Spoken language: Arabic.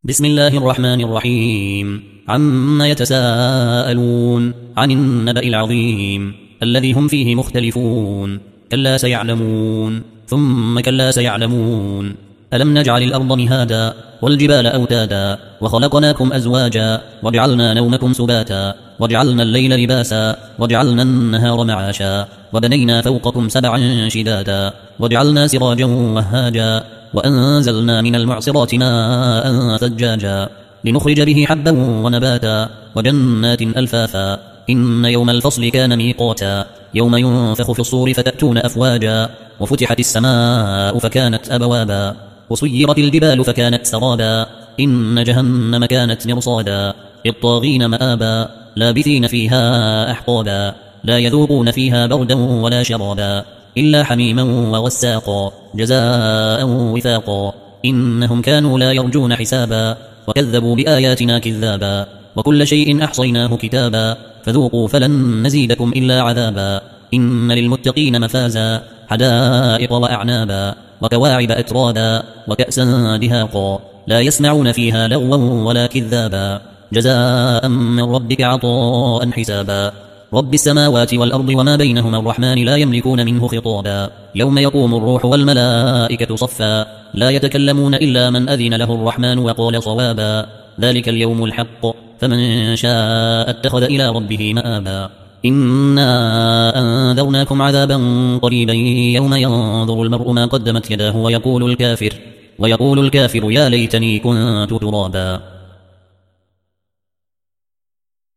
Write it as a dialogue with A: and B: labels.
A: بسم الله الرحمن الرحيم. عما يتساءلون عن النبأ العظيم الذي هم فيه مختلفون. كلا سيعلمون ثم كلا سيعلمون. ألم نجعل الأرض مهادا والجبال أوتادا وخلقناكم أزواجا وجعلنا نومكم سباتا وجعلنا الليل لباسا وجعلنا النهار معاشا وبنينا فوقكم سبعا شدادا وجعلنا سراجا وهاجا وأنزلنا من المعصرات ماء ثجاجا لنخرج به حبا ونباتا وجنات ألفافا. إن يوم الفصل كان ميقاتا يوم ينفخ في الصور فتأتون أفواجا وفتحت السماء فكانت أبوابا وسيرت الجبال فكانت سرابا. إن جهنم كانت مرصادا للطاغين مآبا لابثين فيها أحقابا لا يذوقون فيها بردا ولا شرابا إلا حميما وغساقا جزاء وفاقا. إنهم كانوا لا يرجون حسابا وكذبوا بآياتنا كذابا وكل شيء أحصيناه كتابا فذوقوا فلن نزيدكم إلا عذابا. إن للمتقين مفازا حدائق وأعنابا وكواعب أترابا وكأسا دهاقا لا يسمعون فيها لغوا ولا كذابا جزاء من ربك عطاء حسابا. رب السماوات والأرض وما بينهما الرحمن لا يملكون منه خطابا. يوم يقوم الروح والملائكة صفا لا يتكلمون إلا من أذن له الرحمن وقال صوابا. ذلك اليوم الحق فمن شاء اتخذ إلى ربه مآبا. إنا أنذرناكم عذابا قريبا يوم ينظر المرء ما قدمت يداه ويقول الكافر يا ليتني كنت ترابا.